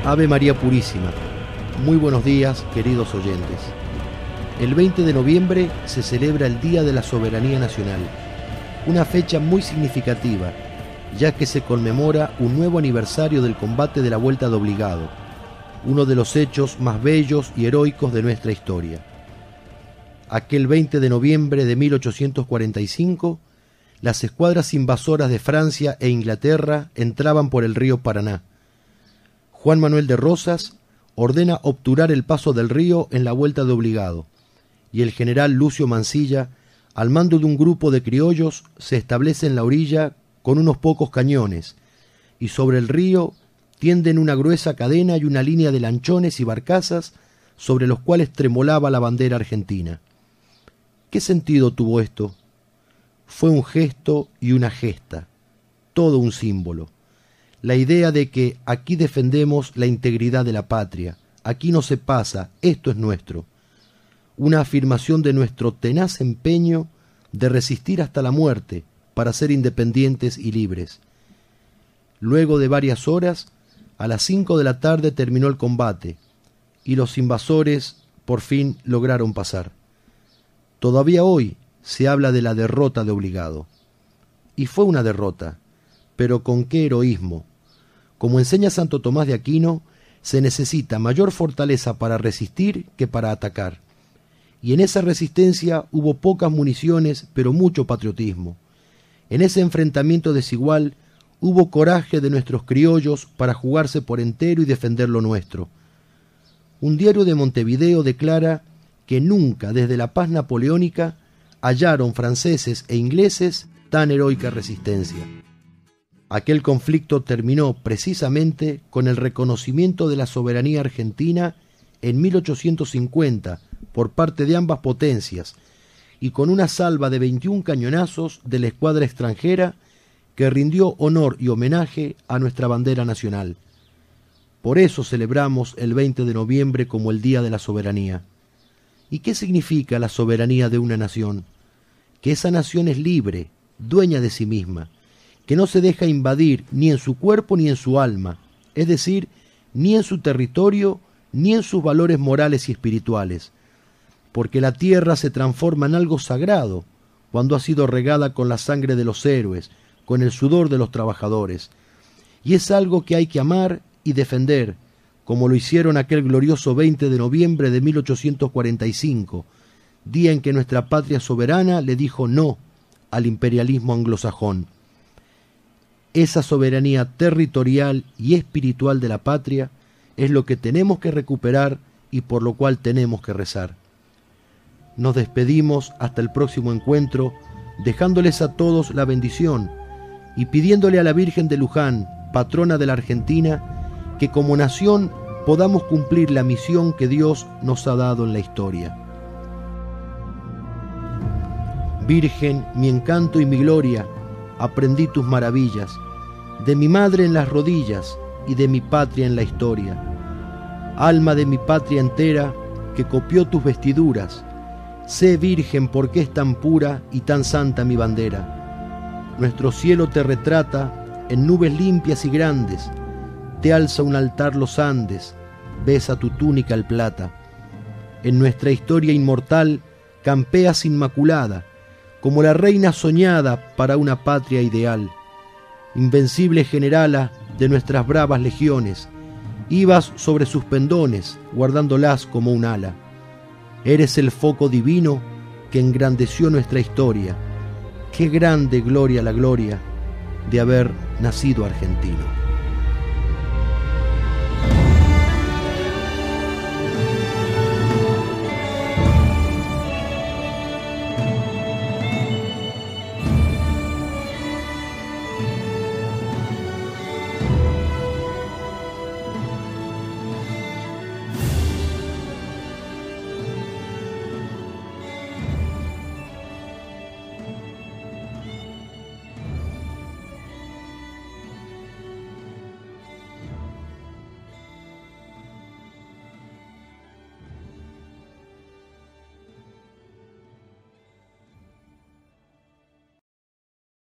Ave María Purísima. Muy buenos días, queridos oyentes. El 20 de noviembre se celebra el Día de la Soberanía Nacional, una fecha muy significativa, ya que se conmemora un nuevo aniversario del combate de la Vuelta de Obligado, uno de los hechos más bellos y heroicos de nuestra historia. Aquel 20 de noviembre de 1845, las escuadras invasoras de Francia e Inglaterra entraban por el río Paraná. Juan Manuel de Rosas ordena obturar el paso del río en la Vuelta de Obligado, y el general Lucio Mansilla, al mando de un grupo de criollos, se establece en la orilla con unos pocos cañones, y sobre el río tienden una gruesa cadena y una línea de lanchones y barcazas sobre los cuales tremolaba la bandera argentina. ¿Qué sentido tuvo esto? Fue un gesto y una gesta, todo un símbolo. La idea de que aquí defendemos la integridad de la patria, aquí no se pasa, esto es nuestro. Una afirmación de nuestro tenaz empeño de resistir hasta la muerte para ser independientes y libres. Luego de varias horas, a las 5 de la tarde terminó el combate, y los invasores por fin lograron pasar. Todavía hoy se habla de la derrota de Obligado. Y fue una derrota, pero con qué heroísmo. Como enseña Santo Tomás de Aquino, se necesita mayor fortaleza para resistir que para atacar. Y en esa resistencia hubo pocas municiones, pero mucho patriotismo. En ese enfrentamiento desigual hubo coraje de nuestros criollos para jugarse por entero y defender lo nuestro. Un diario de Montevideo declara que nunca desde la paz napoleónica hallaron franceses e ingleses tan heroica resistencia. Aquel conflicto terminó precisamente con el reconocimiento de la soberanía argentina en 1850 por parte de ambas potencias y con una salva de 21 cañonazos de la escuadra extranjera que rindió honor y homenaje a nuestra bandera nacional. Por eso celebramos el 20 de noviembre como el Día de la Soberanía. ¿Y qué significa la soberanía de una nación? Que esa nación es libre, dueña de sí misma, que no se deja invadir ni en su cuerpo ni en su alma, es decir, ni en su territorio ni en sus valores morales y espirituales, porque la tierra se transforma en algo sagrado cuando ha sido regada con la sangre de los héroes, con el sudor de los trabajadores, y es algo que hay que amar y defender, como lo hicieron aquel glorioso 20 de noviembre de 1845, día en que nuestra patria soberana le dijo no al imperialismo anglosajón. Esa soberanía territorial y espiritual de la patria es lo que tenemos que recuperar y por lo cual tenemos que rezar. Nos despedimos hasta el próximo encuentro, dejándoles a todos la bendición y pidiéndole a la Virgen de Luján, patrona de la Argentina, que como nación podamos cumplir la misión que Dios nos ha dado en la historia. Virgen, mi encanto y mi gloria, aprendí tus maravillas, de mi madre en las rodillas y de mi patria en la historia. Alma de mi patria entera, que copió tus vestiduras, sé, Virgen, por qué es tan pura y tan santa mi bandera. Nuestro cielo te retrata en nubes limpias y grandes, te alza un altar los Andes, besa tu túnica el plata. En nuestra historia inmortal campeas inmaculada, como la reina soñada para una patria ideal. Invencible generala de nuestras bravas legiones, ibas sobre sus pendones, guardándolas como un ala. Eres el foco divino que engrandeció nuestra historia. Qué grande gloria la gloria de haber nacido argentino.